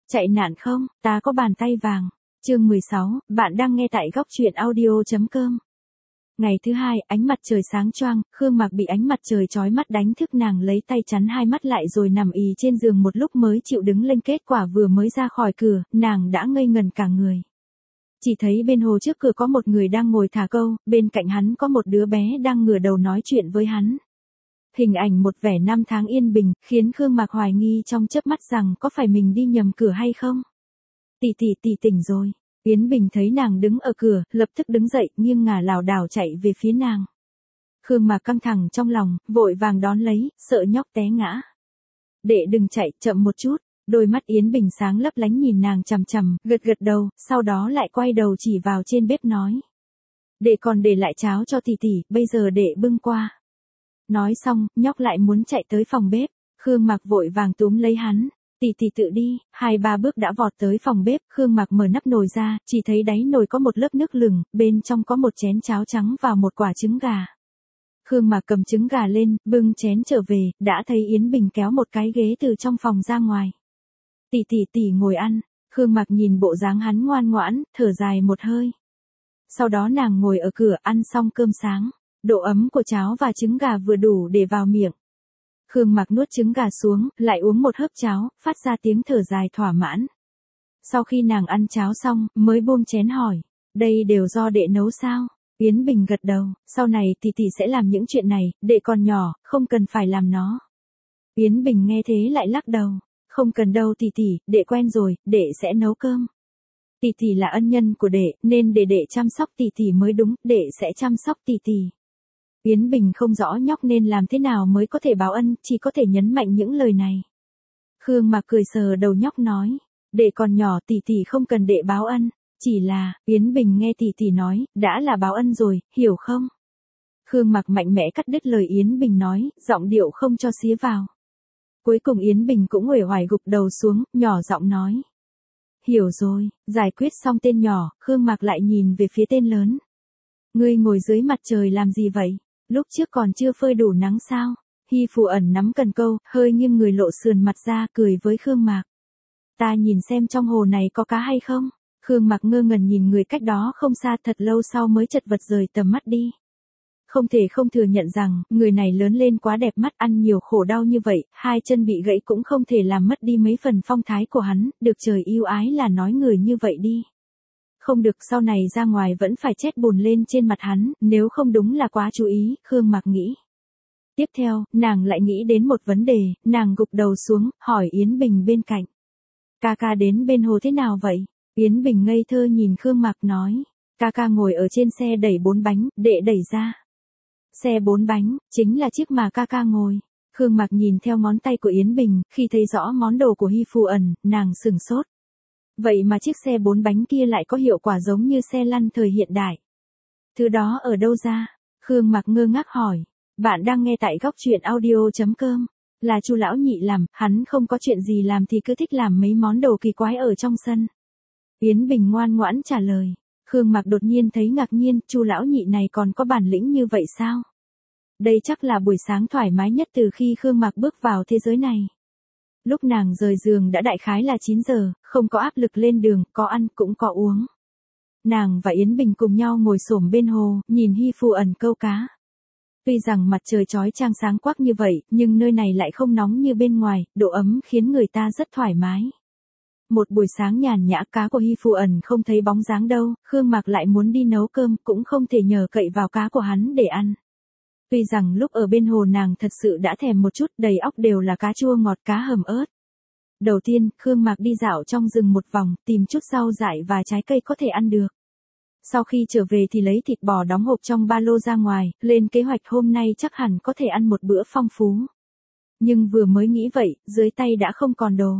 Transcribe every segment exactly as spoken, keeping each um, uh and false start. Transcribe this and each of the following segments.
Chạy nạn không, ta có bàn tay vàng. Chương mười sáu, bạn đang nghe tại góc truyện audio.com. Ngày thứ hai, ánh mặt trời sáng choang, Khương Mạc bị ánh mặt trời chói mắt đánh thức, nàng lấy tay chắn hai mắt lại rồi nằm ì trên giường một lúc mới chịu đứng lên. Kết quả vừa mới ra khỏi cửa, nàng đã ngây ngần cả người. Chỉ thấy bên hồ trước cửa có một người đang ngồi thả câu, bên cạnh hắn có một đứa bé đang ngửa đầu nói chuyện với hắn. Hình ảnh một vẻ năm tháng yên bình, khiến Khương Mạc hoài nghi trong chớp mắt rằng có phải mình đi nhầm cửa hay không. Tỷ tỷ tỷ tỉnh rồi. Yến Bình thấy nàng đứng ở cửa, lập tức đứng dậy, nghiêng ngả lảo đảo chạy về phía nàng. Khương Mạc căng thẳng trong lòng, vội vàng đón lấy, sợ nhóc té ngã. Đệ đừng chạy, chậm một chút. Đôi mắt Yến Bình sáng lấp lánh nhìn nàng chằm chằm, gật gật đầu, sau đó lại quay đầu chỉ vào trên bếp nói. Đệ còn để lại cháo cho tỷ tỷ, bây giờ đệ bưng qua. Nói xong, nhóc lại muốn chạy tới phòng bếp. Khương Mạc vội vàng túm lấy hắn. Tỷ tỷ tự đi. Hai ba bước đã vọt tới phòng bếp. Khương Mạc mở nắp nồi ra, chỉ thấy đáy nồi có một lớp nước lửng, bên trong có một chén cháo trắng và một quả trứng gà. Khương Mạc cầm trứng gà lên, bưng chén trở về, đã thấy Yến Bình kéo một cái ghế từ trong phòng ra ngoài. Tỷ tỷ tỷ ngồi ăn. Khương Mạc nhìn bộ dáng hắn ngoan ngoãn, thở dài một hơi. Sau đó nàng ngồi ở cửa ăn xong cơm sáng. Độ ấm của cháo và trứng gà vừa đủ để vào miệng. Khương Mạc nuốt trứng gà xuống, lại uống một hớp cháo, phát ra tiếng thở dài thỏa mãn. Sau khi nàng ăn cháo xong, mới buông chén hỏi, đây đều do đệ nấu sao? Yến Bình gật đầu, sau này tỷ tỷ sẽ làm những chuyện này, đệ còn nhỏ, không cần phải làm nó. Yến Bình nghe thế lại lắc đầu, không cần đâu tỷ tỷ, đệ quen rồi, đệ sẽ nấu cơm. Tỷ tỷ là ân nhân của đệ, nên để đệ chăm sóc tỷ tỷ mới đúng, đệ sẽ chăm sóc tỷ tỷ. Yến Bình không rõ nhóc nên làm thế nào mới có thể báo ân, chỉ có thể nhấn mạnh những lời này. Khương Mạc cười sờ đầu nhóc nói, đệ còn nhỏ tỷ tỷ không cần đệ báo ân, chỉ là, Yến Bình nghe tỷ tỷ nói, đã là báo ân rồi, hiểu không? Khương Mạc mạnh mẽ cắt đứt lời Yến Bình nói, giọng điệu không cho xía vào. Cuối cùng Yến Bình cũng uể oải gục đầu xuống, nhỏ giọng nói. Hiểu rồi, giải quyết xong tên nhỏ, Khương Mạc lại nhìn về phía tên lớn. Ngươi ngồi dưới mặt trời làm gì vậy? Lúc trước còn chưa phơi đủ nắng sao? Hy Phù Ẩn nắm cần câu, hơi nghiêng người lộ sườn mặt ra, cười với Khương Mạc. Ta nhìn xem trong hồ này có cá hay không? Khương Mạc ngơ ngẩn nhìn người cách đó không xa, thật lâu sau mới chật vật rời tầm mắt đi. Không thể không thừa nhận rằng, người này lớn lên quá đẹp mắt, ăn nhiều khổ đau như vậy, hai chân bị gãy cũng không thể làm mất đi mấy phần phong thái của hắn, được trời yêu ái là nói người như vậy đi. Không được, sau này ra ngoài vẫn phải chét bùn lên trên mặt hắn, nếu không đúng là quá chú ý, Khương Mạc nghĩ. Tiếp theo, nàng lại nghĩ đến một vấn đề, nàng gục đầu xuống, hỏi Yến Bình bên cạnh. Ca ca đến bên hồ thế nào vậy? Yến Bình ngây thơ nhìn Khương Mạc nói. Ca ca ngồi ở trên xe đẩy bốn bánh, đệ đẩy ra. Xe bốn bánh, chính là chiếc mà ca ca ngồi. Khương Mạc nhìn theo ngón tay của Yến Bình, khi thấy rõ món đồ của Hy Phù Ẩn, nàng sửng sốt. Vậy mà chiếc xe bốn bánh kia lại có hiệu quả giống như xe lăn thời hiện đại. Thứ đó ở đâu ra? Khương Mạc ngơ ngác hỏi. Bạn đang nghe tại góc truyện audio.com. Là Chu lão nhị làm, hắn không có chuyện gì làm thì cứ thích làm mấy món đồ kỳ quái ở trong sân. Yến Bình ngoan ngoãn trả lời. Khương Mạc đột nhiên thấy ngạc nhiên, Chu lão nhị này còn có bản lĩnh như vậy sao? Đây chắc là buổi sáng thoải mái nhất từ khi Khương Mạc bước vào thế giới này. Lúc nàng rời giường đã đại khái là chín giờ, không có áp lực lên đường, có ăn cũng có uống. Nàng và Yến Bình cùng nhau ngồi xổm bên hồ, nhìn Hy Phù Ẩn câu cá. Tuy rằng mặt trời chói chang sáng quắc như vậy, nhưng nơi này lại không nóng như bên ngoài, độ ấm khiến người ta rất thoải mái. Một buổi sáng nhàn nhã, cá của Hy Phù Ẩn không thấy bóng dáng đâu, Khương Mạc lại muốn đi nấu cơm, cũng không thể nhờ cậy vào cá của hắn để ăn. Tuy rằng lúc ở bên hồ nàng thật sự đã thèm một chút, đầy óc đều là cá chua ngọt, cá hầm ớt. Đầu tiên, Khương Mạc đi dạo trong rừng một vòng, tìm chút rau dại và trái cây có thể ăn được. Sau khi trở về thì lấy thịt bò đóng hộp trong ba lô ra ngoài, lên kế hoạch hôm nay chắc hẳn có thể ăn một bữa phong phú. Nhưng vừa mới nghĩ vậy, dưới tay đã không còn đồ.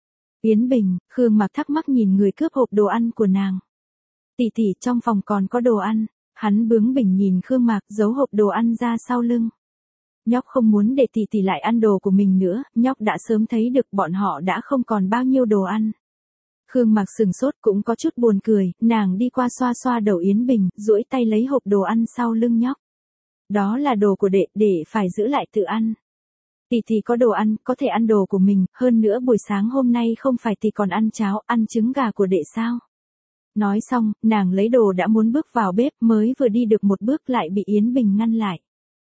Yến Bình, Khương Mạc thắc mắc nhìn người cướp hộp đồ ăn của nàng. Tỷ tỷ, trong phòng còn có đồ ăn. Hắn bướng bỉnh nhìn Khương Mạc, giấu hộp đồ ăn ra sau lưng. Nhóc không muốn để tỷ tỷ lại ăn đồ của mình nữa, nhóc đã sớm thấy được bọn họ đã không còn bao nhiêu đồ ăn. Khương Mạc sừng sốt cũng có chút buồn cười, nàng đi qua xoa xoa đầu Yến Bình, duỗi tay lấy hộp đồ ăn sau lưng nhóc. Đó là đồ của đệ, đệ phải giữ lại tự ăn. Tỷ tỷ có đồ ăn, có thể ăn đồ của mình, hơn nữa buổi sáng hôm nay không phải tỷ còn ăn cháo, ăn trứng gà của đệ sao? Nói xong, nàng lấy đồ đã muốn bước vào bếp, mới vừa đi được một bước lại bị Yến Bình ngăn lại.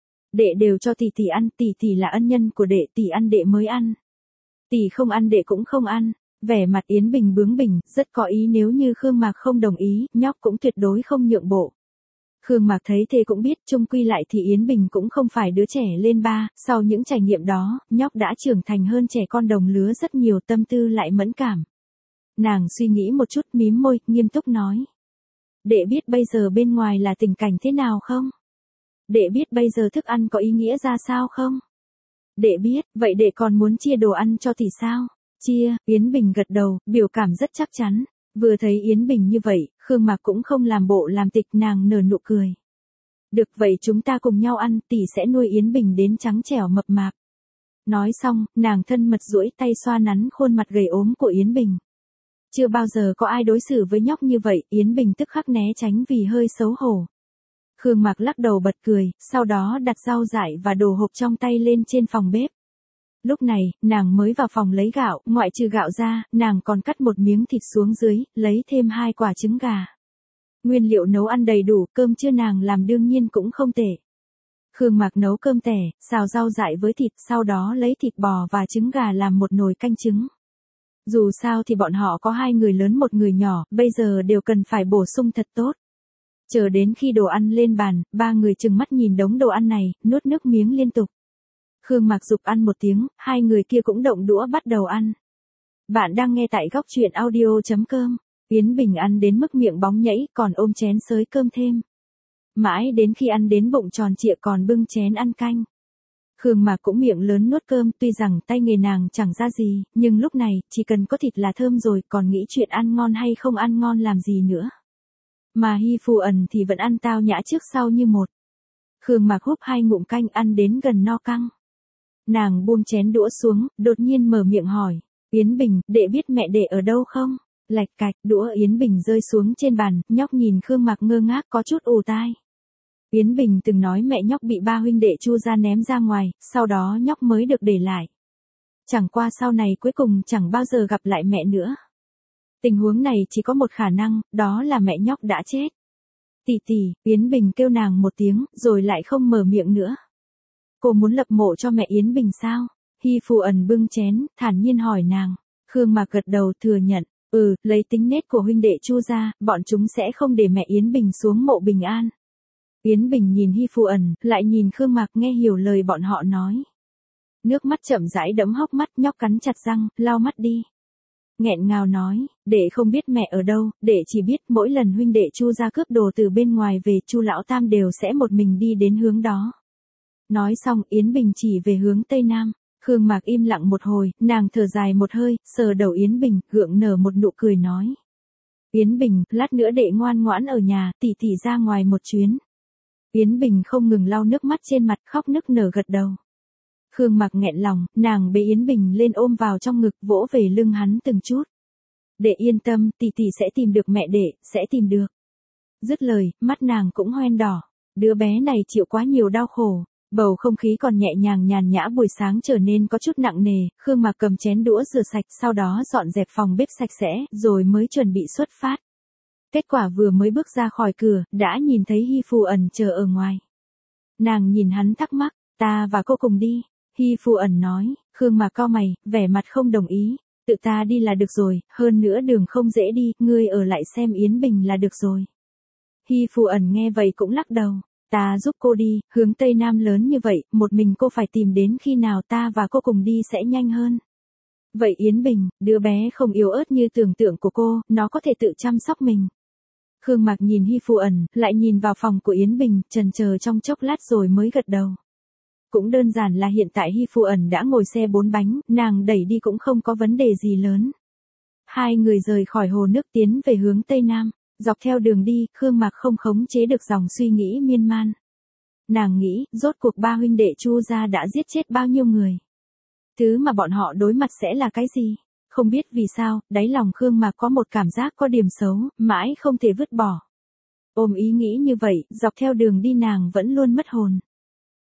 Đệ đều cho tỷ tỷ ăn, tỷ tỷ là ân nhân của đệ, tỷ ăn đệ mới ăn. Tỷ không ăn đệ cũng không ăn. Vẻ mặt Yến Bình bướng bỉnh, rất có ý nếu như Khương Mạc không đồng ý, nhóc cũng tuyệt đối không nhượng bộ. Khương Mạc thấy thế cũng biết chung quy lại thì Yến Bình cũng không phải đứa trẻ lên ba, sau những trải nghiệm đó, nhóc đã trưởng thành hơn trẻ con đồng lứa rất nhiều, tâm tư lại mẫn cảm. Nàng suy nghĩ một chút, mím môi, nghiêm túc nói. Đệ biết bây giờ bên ngoài là tình cảnh thế nào không? Đệ biết bây giờ thức ăn có ý nghĩa ra sao không? Đệ biết, vậy đệ còn muốn chia đồ ăn cho tỷ sao? Chia, Yến Bình gật đầu, biểu cảm rất chắc chắn. Vừa thấy Yến Bình như vậy, Khương Mạc cũng không làm bộ làm tịch, nàng nở nụ cười. Được vậy chúng ta cùng nhau ăn, tỷ sẽ nuôi Yến Bình đến trắng trẻo mập mạp. Nói xong, nàng thân mật duỗi tay xoa nắn khuôn mặt gầy ốm của Yến Bình. Chưa bao giờ có ai đối xử với nhóc như vậy, Yến Bình tức khắc né tránh vì hơi xấu hổ. Khương Mạc lắc đầu bật cười, sau đó đặt rau dại và đồ hộp trong tay lên trên phòng bếp. Lúc này, nàng mới vào phòng lấy gạo, ngoại trừ gạo ra, nàng còn cắt một miếng thịt xuống dưới, lấy thêm hai quả trứng gà. Nguyên liệu nấu ăn đầy đủ, cơm trưa nàng làm đương nhiên cũng không tệ. Khương Mạc nấu cơm tẻ, xào rau dại với thịt, sau đó lấy thịt bò và trứng gà làm một nồi canh trứng. Dù sao thì bọn họ có hai người lớn một người nhỏ, bây giờ đều cần phải bổ sung thật tốt. Chờ đến khi đồ ăn lên bàn, ba người trừng mắt nhìn đống đồ ăn này, nuốt nước miếng liên tục. Khương Mạc giục ăn một tiếng, hai người kia cũng động đũa bắt đầu ăn. Bạn đang nghe tại góc truyện audio chấm com. Yến Bình ăn đến mức miệng bóng nhảy, còn ôm chén xới cơm thêm. Mãi đến khi ăn đến bụng tròn trịa còn bưng chén ăn canh. Khương Mạc cũng miệng lớn nuốt cơm, tuy rằng tay nghề nàng chẳng ra gì, nhưng lúc này, chỉ cần có thịt là thơm rồi, còn nghĩ chuyện ăn ngon hay không ăn ngon làm gì nữa. Mà Hy Phù ẩn thì vẫn ăn tao nhã trước sau như một. Khương Mạc húp hai ngụm canh ăn đến gần no căng. Nàng buông chén đũa xuống, đột nhiên mở miệng hỏi. Yến Bình, đệ biết mẹ đệ ở đâu không? Lạch cạch, đũa Yến Bình rơi xuống trên bàn, nhóc nhìn Khương Mạc ngơ ngác có chút ù tai. Yến Bình từng nói mẹ nhóc bị ba huynh đệ Chu gia ném ra ngoài, sau đó nhóc mới được để lại. Chẳng qua sau này cuối cùng chẳng bao giờ gặp lại mẹ nữa. Tình huống này chỉ có một khả năng, đó là mẹ nhóc đã chết. Tỷ tỷ, Yến Bình kêu nàng một tiếng, rồi lại không mở miệng nữa. Cô muốn lập mộ cho mẹ Yến Bình sao? Hy Phù ẩn bưng chén, thản nhiên hỏi nàng. Khương Mạc gật đầu thừa nhận, ừ, lấy tính nết của huynh đệ Chu gia, bọn chúng sẽ không để mẹ Yến Bình xuống mộ bình an. Yến Bình nhìn Hy Phù ẩn, lại nhìn Khương Mạc nghe hiểu lời bọn họ nói. Nước mắt chậm rãi đẫm hốc mắt, nhóc cắn chặt răng, lau mắt đi. Nghẹn ngào nói, đệ không biết mẹ ở đâu, đệ chỉ biết mỗi lần huynh đệ Chu gia cướp đồ từ bên ngoài về, Chu lão tam đều sẽ một mình đi đến hướng đó. Nói xong, Yến Bình chỉ về hướng tây nam. Khương Mạc im lặng một hồi, nàng thở dài một hơi, sờ đầu Yến Bình, gượng nở một nụ cười nói. Yến Bình, lát nữa đệ ngoan ngoãn ở nhà, tỷ tỷ ra ngoài một chuyến. Yến Bình không ngừng lau nước mắt trên mặt, khóc nức nở gật đầu. Khương Mạc nghẹn lòng, nàng bế Yến Bình lên ôm vào trong ngực, vỗ về lưng hắn từng chút. Đệ yên tâm, tỷ tỷ sẽ tìm được mẹ đệ, sẽ tìm được. Dứt lời, mắt nàng cũng hoen đỏ. Đứa bé này chịu quá nhiều đau khổ. Bầu không khí còn nhẹ nhàng nhàn nhã buổi sáng trở nên có chút nặng nề, Khương Mạc cầm chén đũa rửa sạch, sau đó dọn dẹp phòng bếp sạch sẽ, rồi mới chuẩn bị xuất phát. Kết quả vừa mới bước ra khỏi cửa, đã nhìn thấy Hy Phù ẩn chờ ở ngoài. Nàng nhìn hắn thắc mắc, ta và cô cùng đi. Hy Phù ẩn nói, Khương Mạc cau mày, vẻ mặt không đồng ý, tự ta đi là được rồi, hơn nữa đường không dễ đi, ngươi ở lại xem Yến Bình là được rồi. Hy Phù ẩn nghe vậy cũng lắc đầu. Ta giúp cô đi, hướng Tây Nam lớn như vậy, một mình cô phải tìm đến khi nào ta và cô cùng đi sẽ nhanh hơn. Vậy Yến Bình, đứa bé không yếu ớt như tưởng tượng của cô, nó có thể tự chăm sóc mình. Khương Mạc nhìn Hy Phù ẩn, lại nhìn vào phòng của Yến Bình, chần chờ trong chốc lát rồi mới gật đầu. Cũng đơn giản là hiện tại Hy Phù ẩn đã ngồi xe bốn bánh, nàng đẩy đi cũng không có vấn đề gì lớn. Hai người rời khỏi hồ nước tiến về hướng Tây Nam. Dọc theo đường đi, Khương Mạc không khống chế được dòng suy nghĩ miên man. Nàng nghĩ, rốt cuộc ba huynh đệ Chu gia đã giết chết bao nhiêu người. Thứ mà bọn họ đối mặt sẽ là cái gì? Không biết vì sao, đáy lòng Khương Mạc có một cảm giác có điểm xấu, mãi không thể vứt bỏ. Ôm ý nghĩ như vậy, dọc theo đường đi nàng vẫn luôn mất hồn.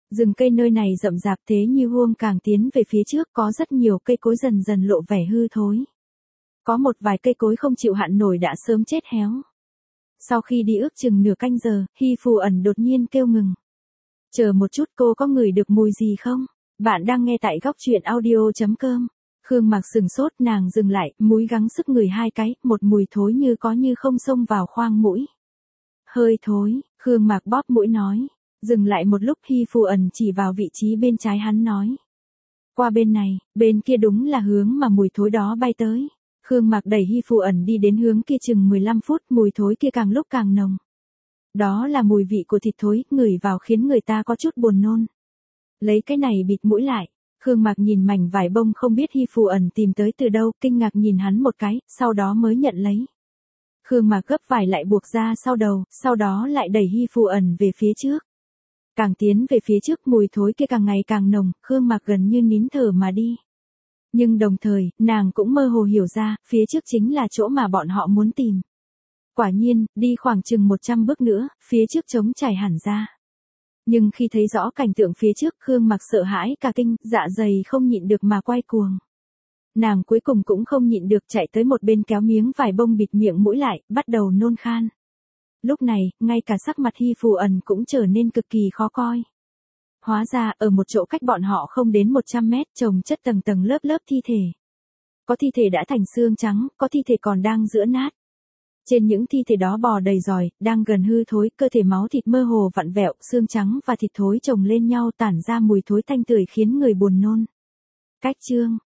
Rừng cây nơi này rậm rạp thế như huông càng tiến về phía trước có rất nhiều cây cối dần dần lộ vẻ hư thối. Có một vài cây cối không chịu hạn nổi đã sớm chết héo. Sau khi đi ước chừng nửa canh giờ, Hy Phù ẩn đột nhiên kêu ngừng. Chờ một chút, cô có ngửi được mùi gì không? Bạn đang nghe tại góc truyện audio.com. Khương Mạc sừng sốt, nàng dừng lại, mũi gắng sức ngửi hai cái, một mùi thối như có như không xông vào khoang mũi. Hơi thối, Khương Mạc bóp mũi nói. Dừng lại một lúc, Hy Phù ẩn chỉ vào vị trí bên trái hắn nói. Qua bên này, bên kia đúng là hướng mà mùi thối đó bay tới. Khương Mạc đẩy Hy Phù ẩn đi đến hướng kia chừng mười lăm phút, mùi thối kia càng lúc càng nồng. Đó là mùi vị của thịt thối, ngửi vào khiến người ta có chút buồn nôn. Lấy cái này bịt mũi lại. Khương Mạc nhìn mảnh vải bông không biết Hy Phù ẩn tìm tới từ đâu, kinh ngạc nhìn hắn một cái, sau đó mới nhận lấy. Khương Mạc gấp vải lại buộc ra sau đầu, sau đó lại đẩy Hy Phù ẩn về phía trước. Càng tiến về phía trước mùi thối kia càng ngày càng nồng, Khương Mạc gần như nín thở mà đi. Nhưng đồng thời, nàng cũng mơ hồ hiểu ra, phía trước chính là chỗ mà bọn họ muốn tìm. Quả nhiên, đi khoảng chừng một trăm bước nữa, phía trước trống trải hẳn ra. Nhưng khi thấy rõ cảnh tượng phía trước, Khương Mạc sợ hãi cả kinh, dạ dày không nhịn được mà quay cuồng. Nàng cuối cùng cũng không nhịn được chạy tới một bên kéo miếng vải bông bịt miệng mũi lại, bắt đầu nôn khan. Lúc này, ngay cả sắc mặt Hy Phù ẩn cũng trở nên cực kỳ khó coi. Hóa ra, ở một chỗ cách bọn họ không đến một trăm mét, chồng chất tầng tầng lớp lớp thi thể. Có thi thể đã thành xương trắng, có thi thể còn đang giữa nát. Trên những thi thể đó bò đầy giòi, đang gần hư thối, cơ thể máu thịt mơ hồ vặn vẹo, xương trắng và thịt thối chồng lên nhau tản ra mùi thối tanh tưởi khiến người buồn nôn. Cách chương,